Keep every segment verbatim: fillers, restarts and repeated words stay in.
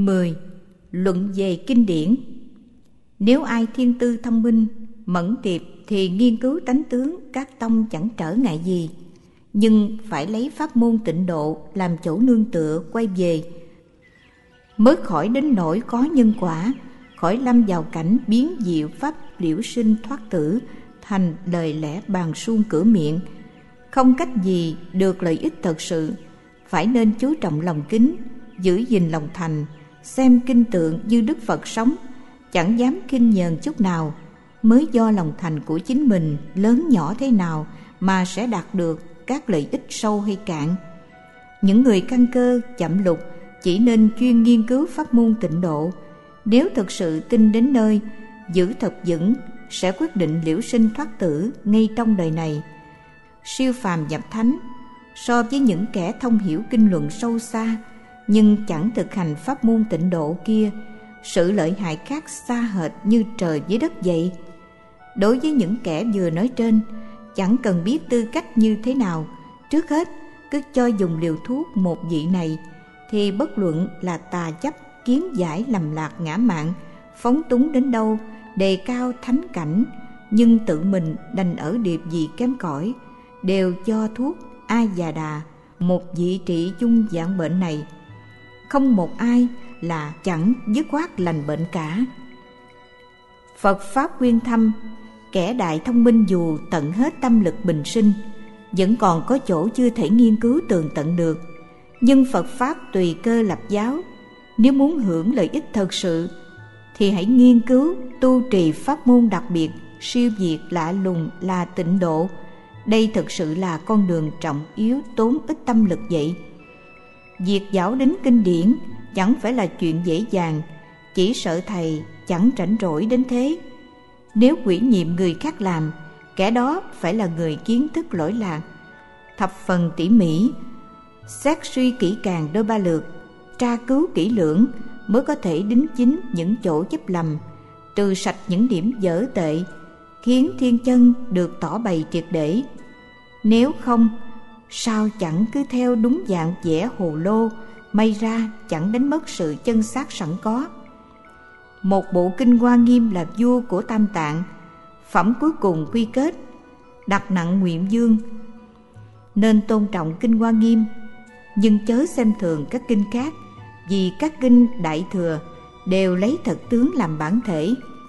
mười. Luận về kinh điển. Nếu ai thiên tư thông minh, mẫn tiệp thì nghiên cứu tánh tướng các tông chẳng trở ngại gì, nhưng phải lấy pháp môn tịnh độ làm chỗ nương tựa quay về, mới khỏi đến nỗi có nhân quả, khỏi lâm vào cảnh biến diệu pháp liễu sinh thoát tử thành lời lẽ bàn suông cửa miệng, không cách gì được lợi ích thật sự. Phải nên chú trọng lòng kính, giữ gìn lòng thành, xem kinh tượng như Đức Phật sống, chẳng dám khinh nhờn chút nào, mới do lòng thành của chính mình lớn nhỏ thế nào mà sẽ đạt được các lợi ích sâu hay cạn. Những người căn cơ chậm lục chỉ nên chuyên nghiên cứu pháp môn tịnh độ. Nếu thực sự tin đến nơi, giữ thật vững, sẽ quyết định liễu sinh thoát tử ngay trong đời này. Siêu phàm nhập thánh, so với những kẻ thông hiểu kinh luận sâu xa nhưng chẳng thực hành pháp môn tịnh độ kia, sự lợi hại khác xa hệt như trời với đất vậy. Đối với những kẻ vừa nói trên, chẳng cần biết tư cách như thế nào, trước hết cứ cho dùng liều thuốc một vị này, thì bất luận là tà chấp, kiến giải lầm lạc ngã mạn, phóng túng đến đâu, đề cao thánh cảnh, nhưng tự mình đành ở điệp vị kém cỏi, đều do thuốc A Già Đà, một vị trị chung dạng bệnh này. Không một ai là chẳng dứt khoát lành bệnh cả. Phật Pháp khuyên thăm, kẻ đại thông minh dù tận hết tâm lực bình sinh, vẫn còn có chỗ chưa thể nghiên cứu tường tận được. Nhưng Phật Pháp tùy cơ lập giáo, nếu muốn hưởng lợi ích thật sự, thì hãy nghiên cứu tu trì pháp môn đặc biệt, siêu việt lạ lùng là tịnh độ. Đây thực sự là con đường trọng yếu tốn ít tâm lực vậy. Việc giáo đến kinh điển chẳng phải là chuyện dễ dàng, chỉ sợ thầy chẳng rảnh rỗi đến thế. Nếu ủy nhiệm người khác làm, kẻ đó phải là người kiến thức lỗi lạc, thập phần tỉ mỉ, xét suy kỹ càng đôi ba lượt, tra cứu kỹ lưỡng, mới có thể đính chính những chỗ chấp lầm, trừ sạch những điểm dở tệ, khiến thiên chân được tỏ bày triệt để. Nếu không, sao chẳng cứ theo đúng dạng vẽ hồ lô, may ra chẳng đánh mất sự chân xác sẵn có. Một bộ kinh Hoa Nghiêm là vua của Tam Tạng, phẩm cuối cùng quy kết đặt nặng nguyện dương, nên tôn trọng kinh Hoa Nghiêm, nhưng chớ xem thường các kinh khác, vì các kinh Đại Thừa đều lấy thật tướng làm bản thể.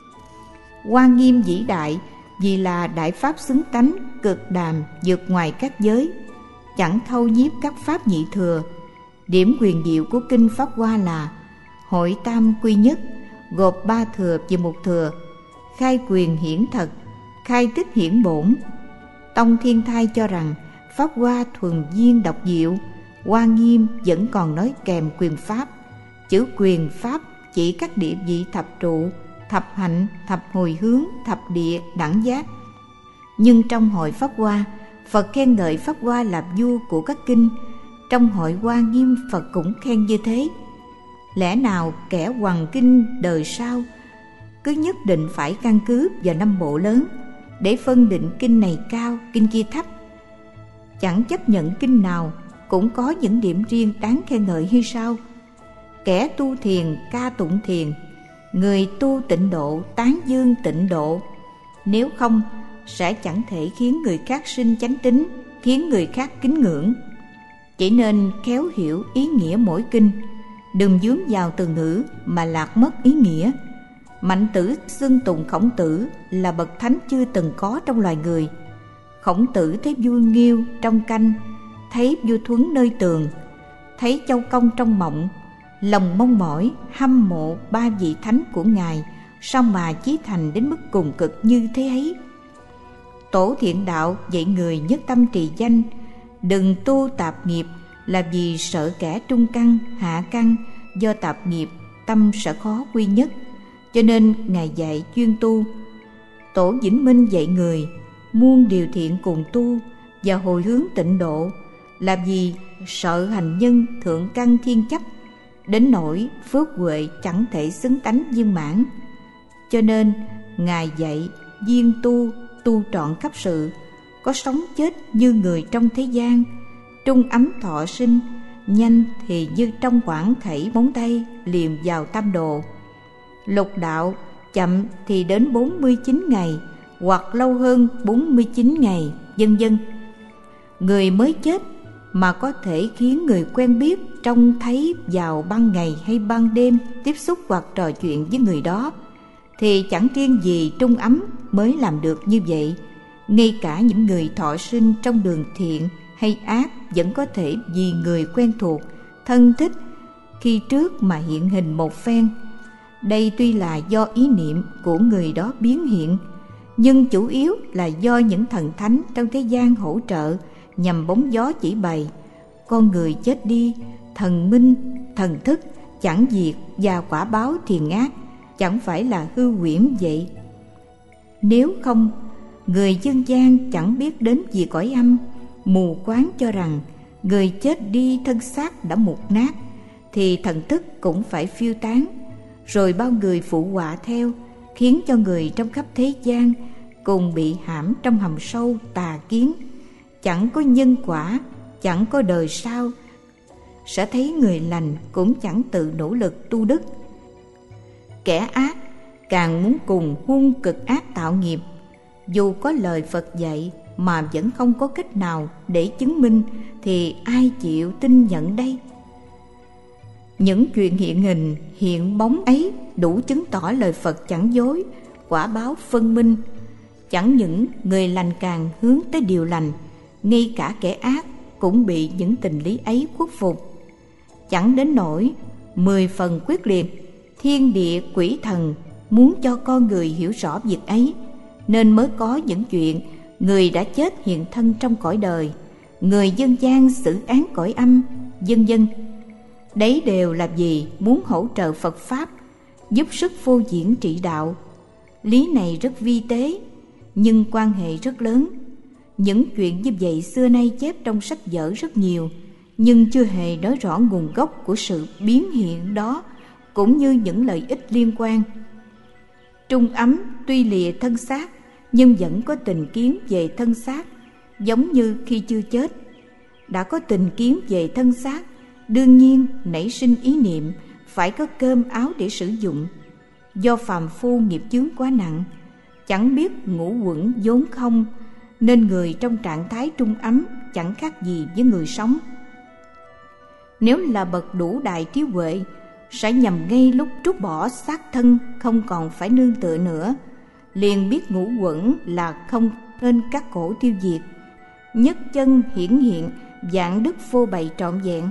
Hoa Nghiêm vĩ đại vì là đại pháp xứng tánh, cực đàm vượt ngoài các giới, chẳng thâu nhiếp các pháp nhị thừa. Điểm quyền diệu của kinh Pháp Hoa là hội tam quy nhất, gộp ba thừa về một thừa, khai quyền hiển thật, khai tích hiển bổn. Tông Thiên Thai cho rằng Pháp Hoa thuần viên độc diệu, Hoa Nghiêm vẫn còn nói kèm quyền pháp. Chữ quyền pháp chỉ các địa vị thập trụ, thập hạnh, thập hồi hướng, thập địa, đẳng giác. Nhưng trong hội Pháp Hoa, Phật khen ngợi Pháp Hoa là vua của các kinh, trong hội Hoa Nghiêm Phật cũng khen như thế. Lẽ nào kẻ hoằng kinh đời sau cứ nhất định phải căn cứ vào năm bộ lớn để phân định kinh này cao, kinh kia thấp? Chẳng chấp nhận kinh nào cũng có những điểm riêng đáng khen ngợi hay sao? Kẻ tu thiền ca tụng thiền, người tu tịnh độ tán dương tịnh độ. Nếu không, sẽ chẳng thể khiến người khác sinh chánh tín, khiến người khác kính ngưỡng. Chỉ nên khéo hiểu ý nghĩa mỗi kinh, đừng vướng vào từ ngữ mà lạc mất ý nghĩa. Mạnh Tử xưng tụng Khổng Tử là bậc thánh chưa từng có trong loài người. Khổng Tử thấy vua Nghiêu trong canh, thấy vua Thuấn nơi tường, thấy Châu Công trong mộng, lòng mong mỏi hâm mộ ba vị thánh của ngài, sao mà chí thành đến mức cùng cực như thế ấy. Tổ Thiện Đạo dạy người nhất tâm trì danh, đừng tu tạp nghiệp, là vì sợ kẻ trung căn hạ căn, do tạp nghiệp tâm sẽ khó quy nhất, cho nên ngài dạy chuyên tu. Tổ Vĩnh Minh dạy người muôn điều thiện cùng tu và hồi hướng tịnh độ, là vì sợ hành nhân thượng căn thiên chấp, đến nỗi phước huệ chẳng thể xứng tánh viên mãn. Cho nên ngài dạy viên tu, tu trọn khắp sự, có sống chết như người trong thế gian, trung ấm thọ sinh, nhanh thì như trong khoảng khẩy móng tay liền vào tam độ. Lục đạo chậm thì đến bốn mươi chín ngày, hoặc lâu hơn bốn mươi chín ngày, vân vân. Người mới chết mà có thể khiến người quen biết trông thấy vào ban ngày hay ban đêm tiếp xúc hoặc trò chuyện với người đó, thì chẳng riêng gì Trung Ấm mới làm được như vậy. Ngay cả những người thọ sinh trong đường thiện hay ác vẫn có thể vì người quen thuộc, thân thích khi trước mà hiện hình một phen. Đây tuy là do ý niệm của người đó biến hiện, nhưng chủ yếu là do những thần thánh trong thế gian hỗ trợ nhằm bóng gió chỉ bày. Con người chết đi, thần minh, thần thức chẳng diệt và quả báo thiền ác chẳng phải là hư huyễn vậy. Nếu không, người dân gian chẳng biết đến gì cõi âm, mù quáng cho rằng người chết đi thân xác đã mục nát thì thần thức cũng phải phiêu tán, rồi bao người phụ họa theo, khiến cho người trong khắp thế gian cùng bị hãm trong hầm sâu tà kiến. Chẳng có nhân quả, chẳng có đời sau, sẽ thấy người lành cũng chẳng tự nỗ lực tu đức. Kẻ ác càng muốn cùng hung cực ác tạo nghiệp, dù có lời Phật dạy mà vẫn không có cách nào để chứng minh, thì ai chịu tin nhận đây? Những chuyện hiện hình, hiện bóng ấy đủ chứng tỏ lời Phật chẳng dối, quả báo phân minh. Chẳng những người lành càng hướng tới điều lành, ngay cả kẻ ác cũng bị những tình lý ấy khuất phục. Chẳng đến nỗi mười phần quyết liệt, thiên địa quỷ thần muốn cho con người hiểu rõ việc ấy, nên mới có những chuyện người đã chết hiện thân trong cõi đời, người dân gian xử án cõi âm, vân vân. Đấy đều là vì muốn hỗ trợ Phật Pháp, giúp sức phô diễn trị đạo. Lý này rất vi tế, nhưng quan hệ rất lớn. Những chuyện như vậy xưa nay chép trong sách vở rất nhiều, nhưng chưa hề nói rõ nguồn gốc của sự biến hiện đó, cũng như những lợi ích liên quan. Trung Ấm tuy lìa thân xác, nhưng vẫn có tình kiến về thân xác, giống như khi chưa chết. Đã có tình kiến về thân xác, đương nhiên nảy sinh ý niệm phải có cơm áo để sử dụng. Do phàm phu nghiệp chướng quá nặng, chẳng biết ngũ uẩn vốn không, nên người trong trạng thái trung ấm chẳng khác gì với người sống. Nếu là bậc đủ đại trí huệ, sẽ nhằm ngay lúc trút bỏ xác thân không còn phải nương tựa nữa, liền biết ngũ uẩn là không nên các khổ tiêu diệt, nhất chân hiển hiện, vạn đức vô bày trọn vẹn.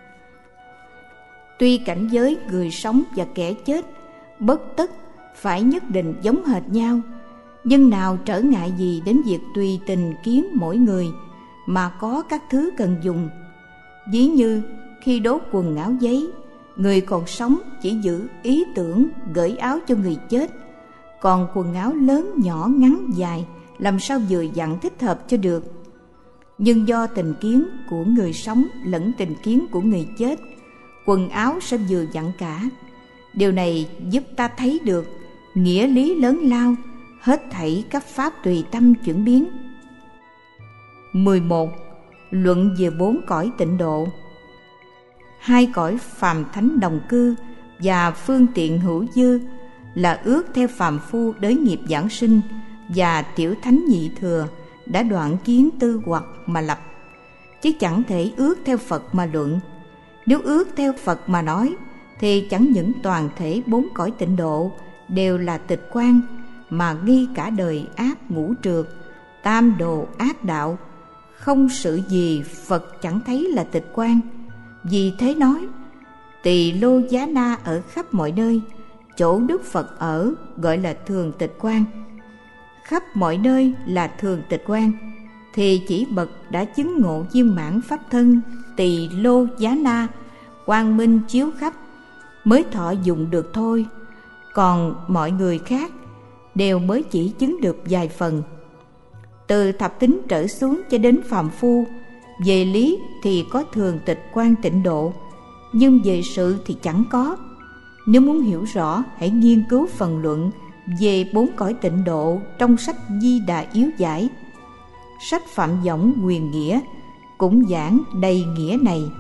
Tuy cảnh giới người sống và kẻ chết bất tất phải nhất định giống hệt nhau, nhưng nào trở ngại gì đến việc tùy tình kiến mỗi người mà có các thứ cần dùng. Ví như khi đốt quần áo giấy, người còn sống chỉ giữ ý tưởng gửi áo cho người chết, còn quần áo lớn nhỏ ngắn dài làm sao vừa dặn thích hợp cho được. Nhưng do tình kiến của người sống lẫn tình kiến của người chết, quần áo sẽ vừa dặn cả. Điều này giúp ta thấy được nghĩa lý lớn lao, hết thảy các pháp tùy tâm chuyển biến. mười một. Luận về bốn cõi tịnh độ. Hai cõi phàm thánh đồng cư và phương tiện hữu dư là ước theo phàm phu đới nghiệp giảng sinh, và tiểu thánh nhị thừa đã đoạn kiến tư hoặc mà lập, chứ chẳng thể ước theo Phật mà luận. Nếu ước theo Phật mà nói, thì chẳng những toàn thể bốn cõi tịnh độ đều là tịch quan, mà ngay cả đời ác ngũ trược, tam đồ ác đạo, không sự gì Phật chẳng thấy là tịch quan. Vì thế nói, Tỳ Lô Giá Na ở khắp mọi nơi, chỗ Đức Phật ở gọi là thường tịch quan. Khắp mọi nơi là thường tịch quan, thì chỉ bậc đã chứng ngộ viên mãn pháp thân Tỳ Lô Giá Na, quang minh chiếu khắp, mới thọ dụng được thôi. Còn mọi người khác đều mới chỉ chứng được vài phần. Từ thập tính trở xuống cho đến phàm phu, về lý thì có thường tịch quan tịnh độ, nhưng về sự thì chẳng có. Nếu muốn hiểu rõ, hãy nghiên cứu phần luận về bốn cõi tịnh độ trong sách Di Đà Yếu Giải. Sách Phạm Võng Huyền Nghĩa cũng giảng đầy nghĩa này.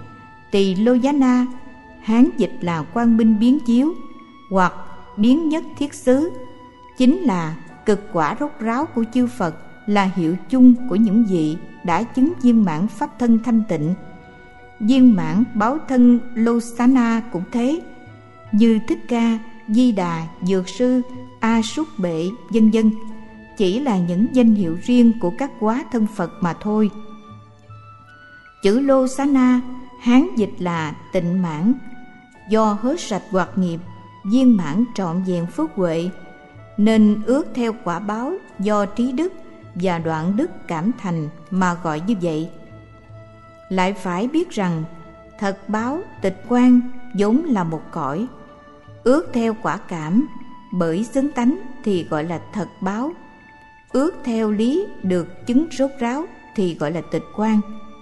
Tỳ Lô Giá Na, Hán dịch là quang minh biến chiếu hoặc biến nhất thiết xứ, chính là cực quả rốt ráo của chư Phật, là hiệu chung của những vị đã chứng viên mãn pháp thân thanh tịnh. Viên mãn báo thân Lô Xá Na cũng thế, như Thích Ca, Di Đà, Dược Sư, A Súc Bệ, vân vân, chỉ là những danh hiệu riêng của các hóa thân Phật mà thôi. Chữ Lô Xá Na, Hán dịch là tịnh mãn, do hết sạch hoạt nghiệp, viên mãn trọn vẹn phước huệ, nên ước theo quả báo do trí đức và đoạn đức cảm thành mà gọi như vậy. Lại phải biết rằng thật báo tịch quan vốn là một cõi, ước theo quả cảm bởi xứng tánh thì gọi là thật báo, ước theo lý được chứng rốt ráo thì gọi là tịch quan.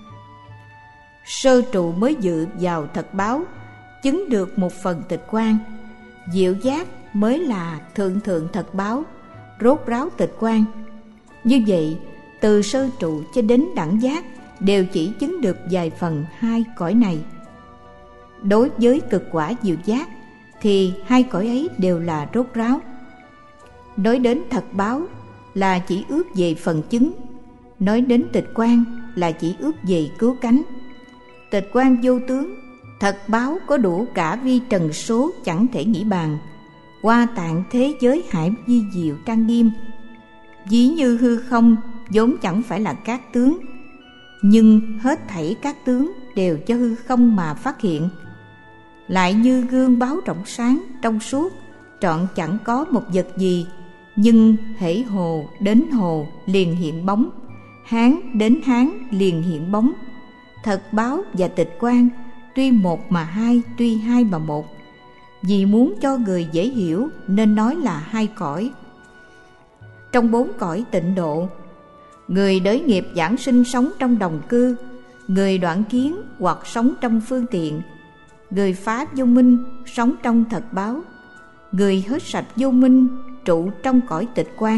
Sơ trụ mới dự vào thật báo, chứng được một phần tịch quan. Diệu giác mới là thượng thượng thật báo, rốt ráo tịch quan. Như vậy, từ sơ trụ cho đến đẳng giác đều chỉ chứng được vài phần hai cõi này. Đối với cực quả diệu giác thì hai cõi ấy đều là rốt ráo. Nói đến thật báo là chỉ ước về phần chứng, nói đến tịch quan là chỉ ước về cứu cánh. Tịch quan vô tướng, thật báo có đủ cả vi trần số chẳng thể nghĩ bàn, qua tạng thế giới hải vi diệu trang nghiêm. Ví như hư không vốn chẳng phải là các tướng, nhưng hết thảy các tướng đều cho hư không mà phát hiện. Lại như gương báo rộng sáng trong suốt, trọn chẳng có một vật gì, nhưng hễ hồ đến hồ liền hiện bóng, hán đến hán liền hiện bóng. Thật báo và tịch quan tuy một mà hai, tuy hai mà một. Vì muốn cho người dễ hiểu nên nói là hai cõi. Trong bốn cõi tịnh độ, người đới nghiệp giảng sinh sống trong đồng cư, người đoạn kiến hoặc sống trong phương tiện, người phá vô minh sống trong thật báo, người hết sạch vô minh trụ trong cõi tịch quan.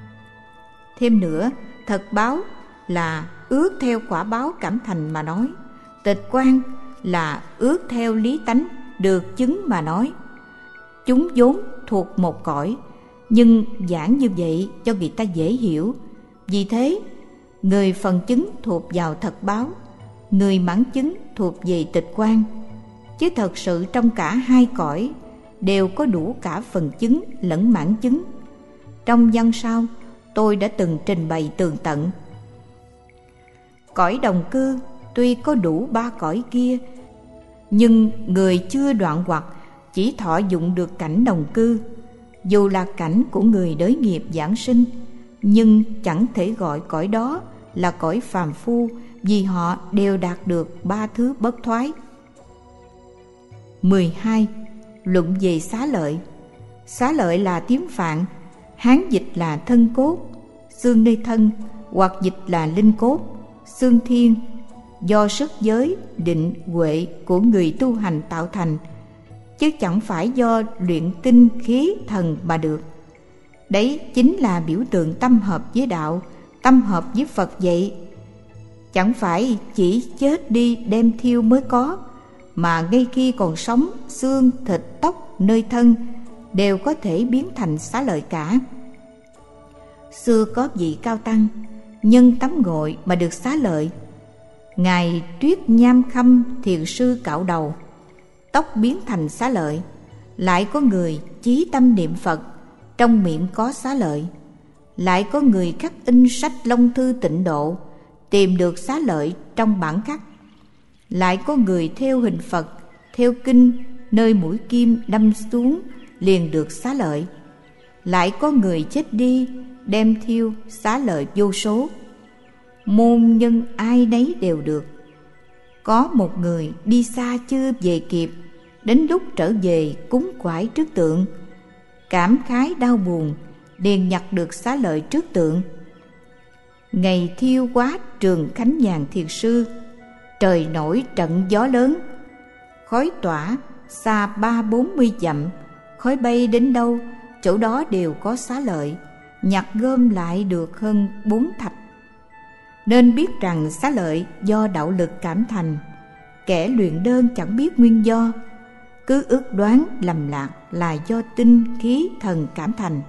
Thêm nữa, thật báo là ước theo quả báo cảm thành mà nói, tịch quan là ước theo lý tánh được chứng mà nói. Chúng vốn thuộc một cõi, nhưng giảng như vậy cho người ta dễ hiểu. Vì thế, người phần chứng thuộc vào thật báo, người mãn chứng thuộc về tịch quan. Chứ thật sự trong cả hai cõi đều có đủ cả phần chứng lẫn mãn chứng. Trong văn sau tôi đã từng trình bày tường tận. Cõi đồng cư tuy có đủ ba cõi kia, nhưng người chưa đoạn hoặc chỉ thọ dụng được cảnh đồng cư, dù là cảnh của người đới nghiệp giảng sinh, nhưng chẳng thể gọi cõi đó là cõi phàm phu, vì họ đều đạt được ba thứ bất thoái. mười hai. Luận về xá lợi. Xá lợi là tiếng Phạn, Hán dịch là thân cốt, xương nơi thân, hoặc dịch là linh cốt, xương thiên, do sức giới, định, huệ của người tu hành tạo thành, chứ chẳng phải do luyện tinh khí thần mà được. Đấy chính là biểu tượng tâm hợp với đạo, tâm hợp với Phật vậy. Chẳng phải chỉ chết đi đem thiêu mới có, mà ngay khi còn sống, xương, thịt, tóc, nơi thân đều có thể biến thành xá lợi cả. Xưa có vị cao tăng nhân tắm gội mà được xá lợi. Ngài Tuyết Nham Khâm thiền sư cạo đầu, tóc biến thành xá lợi. Lại có người chí tâm niệm Phật, trong miệng có xá lợi. Lại có người khắc in sách Long Thư Tịnh Độ, tìm được xá lợi trong bản khắc. Lại có người theo hình Phật, theo kinh, nơi mũi kim đâm xuống liền được xá lợi. Lại có người chết đi đem thiêu, xá lợi vô số. Môn nhân ai nấy đều được. Có một người đi xa chưa về kịp, đến lúc trở về cúng quải trước tượng, cảm khái đau buồn, liền nhặt được xá lợi trước tượng. Ngày thiêu quá Trường Khánh Nhàn thiền sư, trời nổi trận gió lớn, khói tỏa xa ba bốn mươi dặm, khói bay đến đâu chỗ đó đều có xá lợi, nhặt gom lại được hơn bốn thạch. Nên biết rằng xá lợi do đạo lực cảm thành, kẻ luyện đơn chẳng biết nguyên do, cứ ước đoán lầm lạc là do tinh khí thần cảm thành.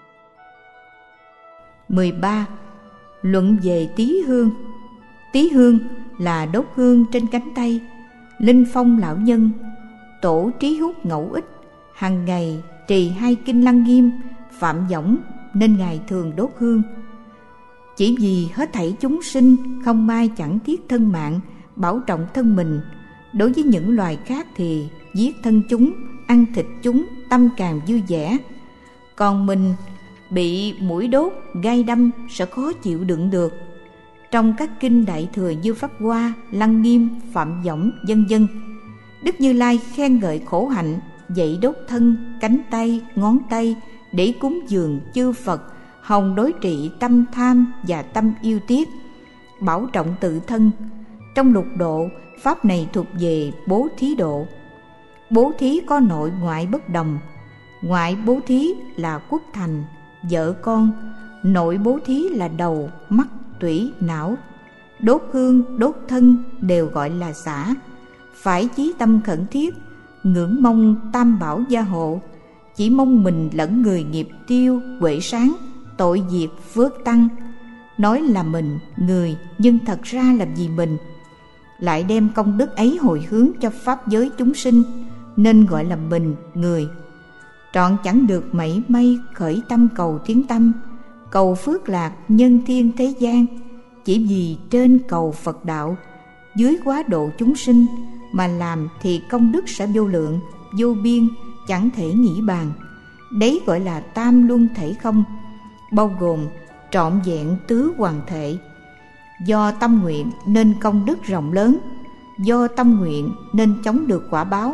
mười ba. Luận về tí hương. Tí hương là đốt hương trên cánh tay. Linh Phong lão nhân, tổ Trí Hút ngẫu ích, hàng ngày trì hai kinh Lăng Nghiêm, Phạm Võng, nên ngài thường đốt hương. Chỉ vì hết thảy chúng sinh không may chẳng tiếc thân mạng, bảo trọng thân mình. Đối với những loài khác thì giết thân chúng, ăn thịt chúng, tâm càng vui vẻ. Còn mình bị muỗi đốt, gai đâm sẽ khó chịu đựng được. Trong các kinh Đại Thừa như Pháp Hoa, Lăng Nghiêm, Phạm Võng, vân vân, Đức Như Lai khen ngợi khổ hạnh, dạy đốt thân, cánh tay, ngón tay để cúng dường chư Phật, hòng đối trị tâm tham và tâm yêu tiếc, bảo trọng tự thân. Trong lục độ, pháp này thuộc về bố thí độ. Bố thí có nội ngoại bất đồng. Ngoại bố thí là quốc thành, vợ con. Nội bố thí là đầu, mắt, tủy, não. Đốt hương, đốt thân đều gọi là xả. Phải chí tâm khẩn thiết, ngưỡng mong tam bảo gia hộ. Chỉ mong mình lẫn người nghiệp tiêu, huệ sáng, tội diệt, phước tăng. Nói là mình, người, nhưng thật ra là vì mình. Lại đem công đức ấy hồi hướng cho pháp giới chúng sinh, nên gọi là mình, người. Trọn chẳng được mảy may khởi tâm cầu tiếng tâm, cầu phước lạc nhân thiên thế gian. Chỉ vì trên cầu Phật đạo, dưới quá độ chúng sinh mà làm thì công đức sẽ vô lượng, vô biên, chẳng thể nghĩ bàn. Đấy gọi là tam luân thể không, bao gồm trọn vẹn tứ hoàn thể. Do tâm nguyện nên công đức rộng lớn, do tâm nguyện nên chống được quả báo.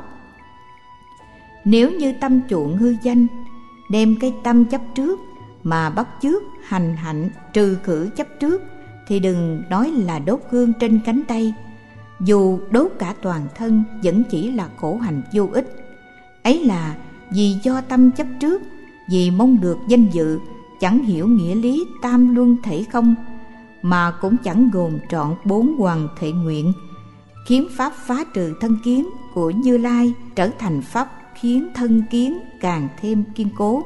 Nếu như tâm chuộng hư danh, đem cái tâm chấp trước mà bắt chước hành hạnh trừ khử chấp trước, thì đừng nói là đốt hương trên cánh tay. Dù đốt cả toàn thân vẫn chỉ là khổ hành vô ích. Ấy là vì do tâm chấp trước, vì mong được danh dự, chẳng hiểu nghĩa lý tam luân thể không, mà cũng chẳng gồm trọn bốn hoàn thể nguyện, khiến pháp phá trừ thân kiến của Như Lai trở thành pháp khiến thân kiến càng thêm kiên cố.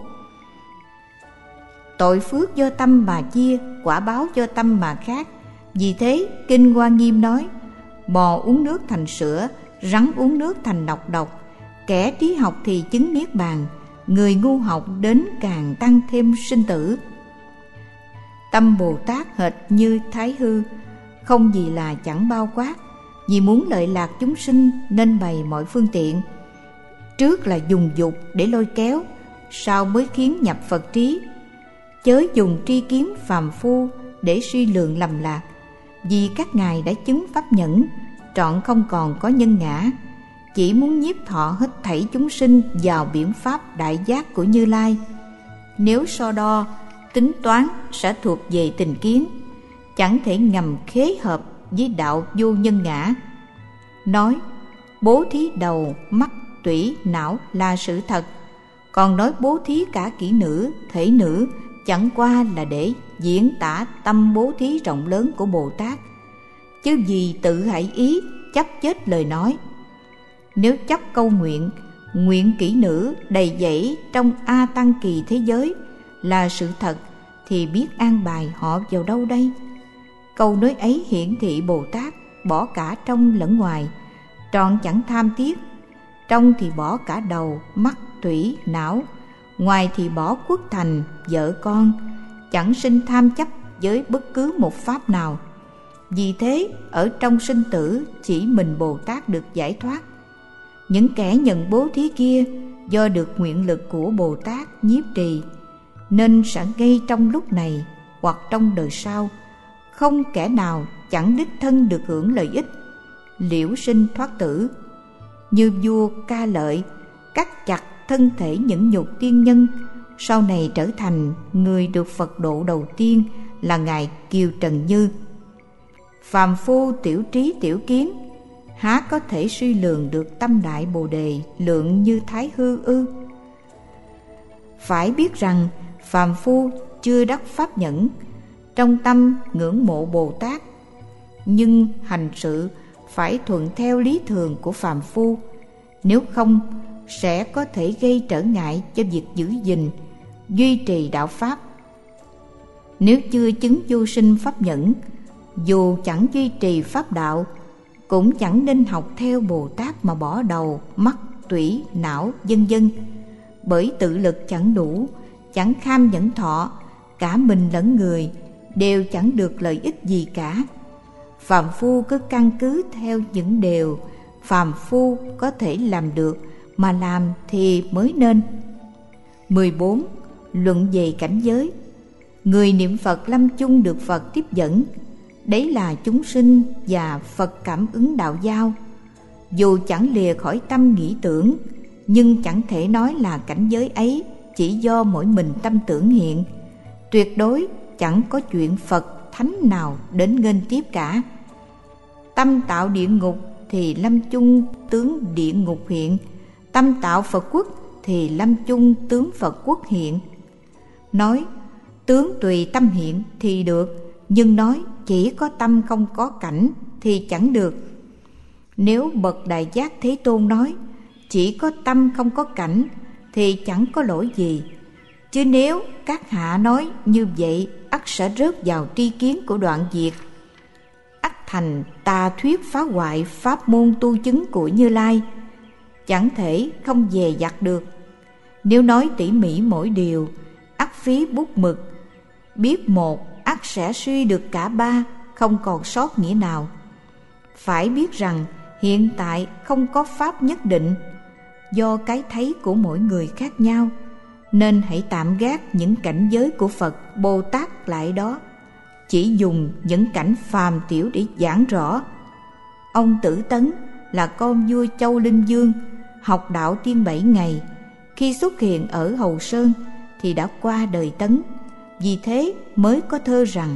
Tội phước do tâm mà chia, quả báo do tâm mà khác. Vì thế Kinh Hoa Nghiêm nói: bò uống nước thành sữa, rắn uống nước thành nọc độc. Kẻ trí học thì chứng niết bàn, người ngu học đến càng tăng thêm sinh tử. Tâm Bồ Tát hệt như thái hư, không gì là chẳng bao quát. Vì muốn lợi lạc chúng sinh nên bày mọi phương tiện. Trước là dùng dục để lôi kéo, sau mới khiến nhập Phật trí. Chớ dùng tri kiến phàm phu để suy lượng lầm lạc. Vì các ngài đã chứng pháp nhẫn, trọn không còn có nhân ngã, chỉ muốn nhiếp thọ hết thảy chúng sinh vào biển pháp đại giác của Như Lai. Nếu so đo tính toán sẽ thuộc về tình kiến, chẳng thể ngầm khế hợp với đạo vô nhân ngã. Nói bố thí đầu, mắt, tủy, não là sự thật, còn nói bố thí cả kỹ nữ, thể nữ chẳng qua là để diễn tả tâm bố thí rộng lớn của Bồ Tát, chứ vì tự hại ý chấp chết lời nói. Nếu chấp câu nguyện, nguyện kỹ nữ đầy dẫy trong A Tăng kỳ thế giới là sự thật, thì biết an bài họ vào đâu đây? Câu nói ấy hiển thị Bồ Tát bỏ cả trong lẫn ngoài, trọn chẳng tham tiếc. Trong thì bỏ cả đầu, mắt, tủy, não, ngoài thì bỏ quốc thành, vợ con, chẳng sinh tham chấp với bất cứ một pháp nào. Vì thế ở trong sinh tử chỉ mình Bồ Tát được giải thoát. Những kẻ nhận bố thí kia do được nguyện lực của Bồ Tát nhiếp trì, nên sẽ ngay trong lúc này hoặc trong đời sau, không kẻ nào chẳng đích thân được hưởng lợi ích, liễu sinh thoát tử. Như vua Ca Lợi cắt chặt thân thể những nhục tiên nhân, sau này trở thành người được Phật độ đầu tiên là ngài Kiều Trần Như. Phàm phu tiểu trí tiểu kiến, há có thể suy lường được tâm đại Bồ Đề lượng như thái hư ư? Phải biết rằng phàm phu chưa đắc pháp nhẫn, trong tâm ngưỡng mộ Bồ Tát, nhưng hành sự phải thuận theo lý thường của phàm phu, nếu không sẽ có thể gây trở ngại cho việc giữ gìn, duy trì đạo Pháp. Nếu chưa chứng vô sinh pháp nhẫn, dù chẳng duy trì pháp đạo, cũng chẳng nên học theo Bồ Tát mà bỏ đầu, mắt, tủy, não, vân vân. Bởi tự lực chẳng đủ, chẳng kham nhẫn thọ, cả mình lẫn người đều chẳng được lợi ích gì cả. Phàm phu cứ căn cứ theo những điều phàm phu có thể làm được mà làm thì mới nên. mười bốn. Luận về cảnh giới. Người niệm Phật lâm chung được Phật tiếp dẫn, đấy là chúng sinh và Phật cảm ứng đạo giao. Dù chẳng lìa khỏi tâm nghĩ tưởng, nhưng chẳng thể nói là cảnh giới ấy chỉ do mỗi mình tâm tưởng hiện. Tuyệt đối chẳng có chuyện Phật thánh nào đến nghênh tiếp cả. Tâm tạo địa ngục thì lâm chung tướng địa ngục hiện, tâm tạo Phật quốc thì lâm chung tướng Phật quốc hiện. Nói tướng tùy tâm hiện thì được, nhưng nói chỉ có tâm không có cảnh thì chẳng được. Nếu bậc Đại Giác Thế Tôn nói chỉ có tâm không có cảnh thì chẳng có lỗi gì. Chứ nếu các hạ nói như vậy, ắt sẽ rớt vào tri kiến của Đoạn Diệt, ắt thành tà thuyết phá hoại pháp môn tu chứng của Như Lai, chẳng thể không dè dặt được. Nếu nói tỉ mỉ mỗi điều, ắt phí bút mực, biết một ắt sẽ suy được cả ba, không còn sót nghĩa nào. Phải biết rằng hiện tại không có pháp nhất định, do cái thấy của mỗi người khác nhau, nên hãy tạm gác những cảnh giới của Phật Bồ Tát lại đó, chỉ dùng những cảnh phàm tiểu để giảng rõ. Ông Tử Tấn là con vua Châu Linh Vương, học đạo tiên bảy ngày. Khi xuất hiện ở Hầu Sơn thì đã qua đời Tấn, vì thế mới có thơ rằng: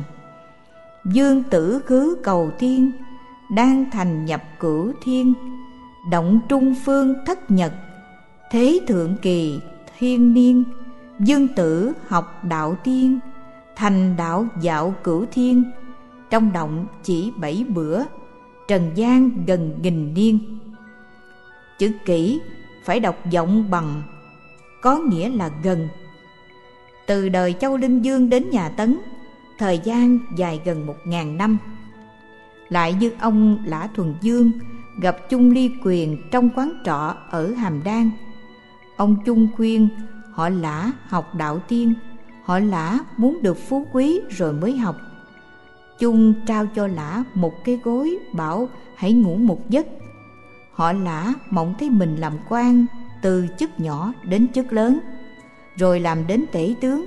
vương tử khứ cầu thiên, đang thành nhập cửu thiên, động trung phương thất nhật, thế thượng kỳ thiên niên. Dương tử học đạo tiên, thành đạo dạo cửu thiên, trong động chỉ bảy bữa, trần gian gần nghìn niên. Chữ kỷ phải đọc giọng bằng, có nghĩa là gần. Từ đời Châu Linh Vương đến nhà Tấn, thời gian dài gần một ngàn năm. Lại như ông Lã Thuần Dương gặp Chung Ly Quyền trong quán trọ ở Hàm Đan. Ông Chung khuyên họ Lã học đạo tiên, họ Lã muốn được phú quý rồi mới học. Chung trao cho Lã một cái gối, bảo hãy ngủ một giấc. Họ Lã mộng thấy mình làm quan từ chức nhỏ đến chức lớn, rồi làm đến tể tướng.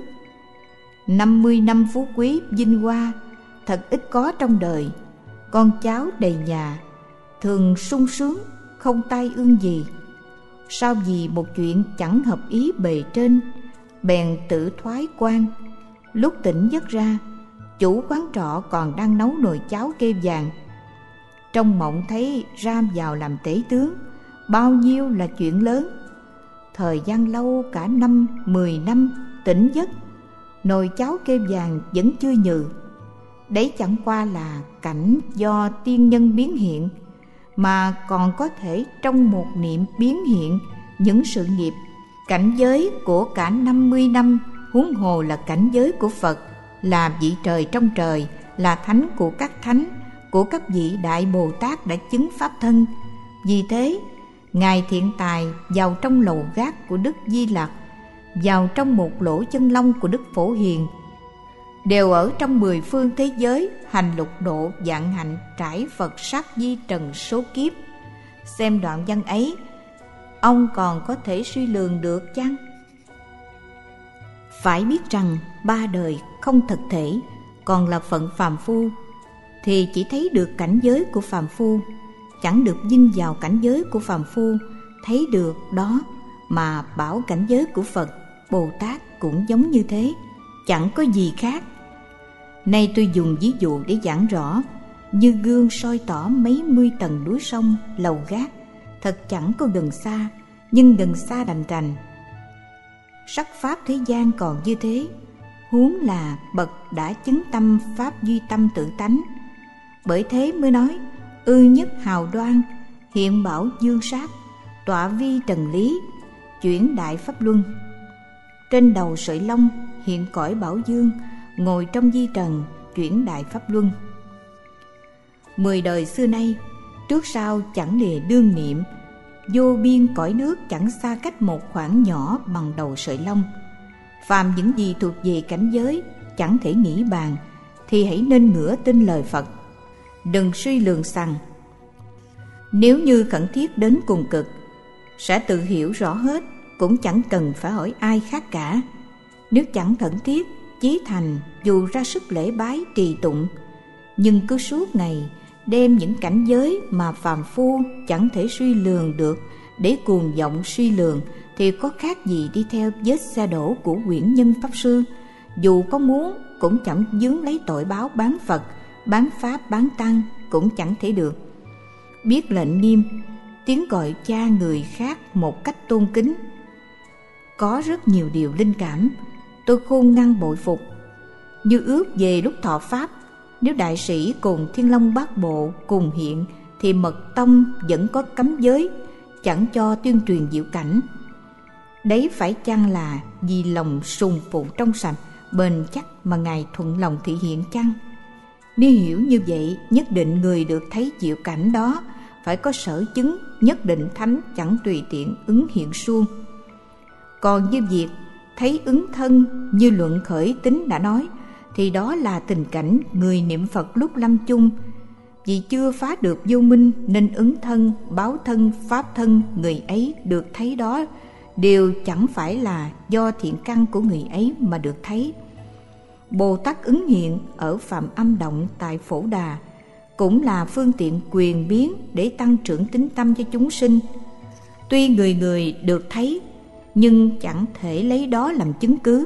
Năm mươi năm phú quý vinh hoa thật ít có trong đời, con cháu đầy nhà, thường sung sướng không tai ương gì. Sao vì một chuyện chẳng hợp ý bề trên, bèn tự thoái quan. Lúc tỉnh giấc ra, chủ quán trọ còn đang nấu nồi cháo kê vàng. Trong mộng thấy ra vào làm tể tướng, bao nhiêu là chuyện lớn. Thời gian lâu cả năm, mười năm, tỉnh giấc, nồi cháo kê vàng vẫn chưa nhừ. Đấy chẳng qua là cảnh do tiên nhân biến hiện, mà còn có thể trong một niệm biến hiện những sự nghiệp, cảnh giới của cả năm mươi năm, huống hồ là cảnh giới của Phật, là vị trời trong trời, là thánh của các thánh, của các vị Đại Bồ Tát đã chứng Pháp thân. Vì thế, Ngài Thiện Tài vào trong lầu gác của Đức Di Lặc, vào trong một lỗ chân lông của Đức Phổ Hiền, đều ở trong mười phương thế giới hành lục độ vạn hạnh, trải Phật sắc di trần số kiếp. Xem đoạn văn ấy, ông còn có thể suy lường được chăng? Phải biết rằng ba đời không thực thể, còn là phận phàm phu, thì chỉ thấy được cảnh giới của phàm phu, chẳng được vinh vào cảnh giới của phàm phu. Thấy được đó mà bảo cảnh giới của Phật Bồ Tát cũng giống như thế, chẳng có gì khác. Nay tôi dùng ví dụ để giảng rõ, như gương soi tỏ mấy mươi tầng núi sông, lầu gác, thật chẳng có gần xa, nhưng gần xa đành rành. Sắc pháp thế gian còn như thế, huống là bậc đã chứng tâm pháp duy tâm tự tánh. Bởi thế mới nói, ư nhất hào đoan, hiện bảo dương sát, tọa vi trần lý, chuyển đại pháp luân. Trên đầu sợi lông hiện cõi bảo dương, ngồi trong di trần, chuyển đại pháp luân. Mười đời xưa nay, trước sau chẳng lìa đương niệm, vô biên cõi nước chẳng xa cách một khoảng nhỏ bằng đầu sợi lông. Phàm những gì thuộc về cảnh giới chẳng thể nghĩ bàn, thì hãy nên ngửa tin lời Phật, đừng suy lường rằng nếu như khẩn thiết đến cùng cực, sẽ tự hiểu rõ hết, cũng chẳng cần phải hỏi ai khác cả. Nếu chẳng khẩn thiết, chí thành dù ra sức lễ bái trì tụng, nhưng cứ suốt ngày đem những cảnh giới mà phàm phu chẳng thể suy lường được để cuồng vọng suy lường, thì có khác gì đi theo vết xe đổ của quyển nhân pháp sư, dù có muốn cũng chẳng vướng lấy tội báo bán Phật, bán Pháp, bán Tăng cũng chẳng thể được. Biết lệnh nghiêm, tiếng gọi cha người khác một cách tôn kính. Có rất nhiều điều linh cảm, tôi khôn ngăn bội phục. Như ước về lúc thọ Pháp, nếu đại sĩ cùng Thiên Long Bát Bộ cùng hiện, thì mật tông vẫn có cấm giới, chẳng cho tuyên truyền diệu cảnh. Đấy phải chăng là vì lòng sùng phụ trong sạch, bền chắc mà Ngài thuận lòng thị hiện chăng? Nếu hiểu như vậy, nhất định người được thấy diệu cảnh đó phải có sở chứng, nhất định thánh chẳng tùy tiện ứng hiện suông. Còn như việc thấy ứng thân như luận khởi tính đã nói, thì đó là tình cảnh người niệm Phật lúc lâm chung. Vì chưa phá được vô minh nên ứng thân, báo thân, pháp thân người ấy được thấy đó đều chẳng phải là do thiện căn của người ấy mà được thấy. Bồ Tát ứng hiện ở Phạm Âm Động tại Phổ Đà cũng là phương tiện quyền biến để tăng trưởng tín tâm cho chúng sinh. Tuy người người được thấy, nhưng chẳng thể lấy đó làm chứng cứ.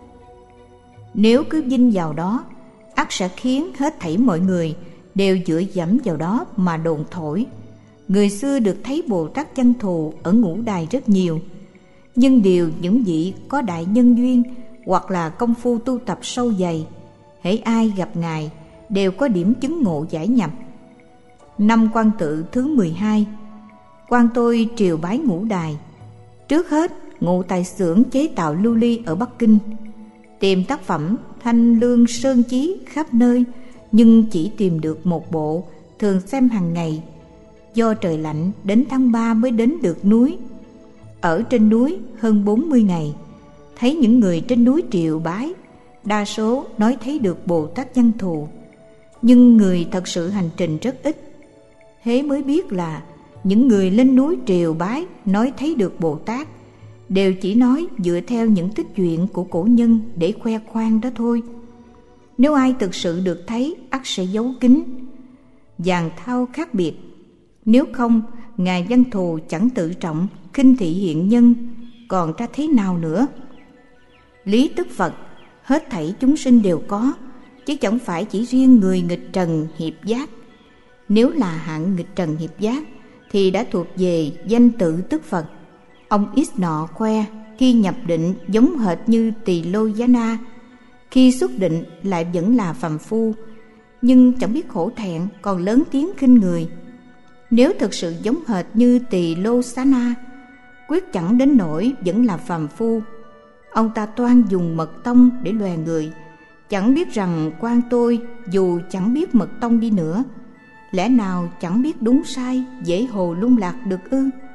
Nếu cứ vinh vào đó, ắt sẽ khiến hết thảy mọi người đều dựa dẫm vào đó mà đồn thổi. Người xưa được thấy Bồ Tát Văn Thù ở Ngũ Đài rất nhiều, nhưng đều những vị có đại nhân duyên hoặc là công phu tu tập sâu dày. Hễ ai gặp Ngài đều có điểm chứng ngộ giải nhập. Năm Quan Tự thứ mười hai, quan tôi triều bái Ngũ Đài. Trước hết ngụ tại xưởng chế tạo lưu ly ở Bắc Kinh, tìm tác phẩm thanh lương sơn chí khắp nơi, nhưng chỉ tìm được một bộ, thường xem hàng ngày. Do trời lạnh đến tháng ba mới đến được núi. Ở trên núi hơn bốn mươi ngày, thấy những người trên núi triều bái, đa số nói thấy được Bồ Tát Văn Thù, nhưng người thật sự hành trình rất ít. Thế mới biết là những người lên núi triều bái nói thấy được Bồ Tát đều chỉ nói dựa theo những tích truyện của cổ nhân để khoe khoang đó thôi. Nếu ai thực sự được thấy, ắt sẽ giấu kín, dàn thao khác biệt. Nếu không, Ngài Văn Thù chẳng tự trọng, khinh thị hiện nhân, còn ra thế nào nữa? Lý tức Phật, hết thảy chúng sinh đều có, chứ chẳng phải chỉ riêng người nghịch trần hiệp giác. Nếu là hạng nghịch trần hiệp giác, thì đã thuộc về danh tự tức Phật. Ông X nọ khoe khi nhập định giống hệt như Tỳ Lô Giá Na, khi xuất định lại vẫn là phàm phu, nhưng chẳng biết khổ thẹn, còn lớn tiếng khinh người. Nếu thực sự giống hệt như Tỳ Lô Xá Na, quyết chẳng đến nỗi vẫn là phàm phu. Ông ta toan dùng mật tông để lòe người, chẳng biết rằng quan tôi dù chẳng biết mật tông đi nữa, lẽ nào chẳng biết đúng sai, dễ hồ lung lạc được ư?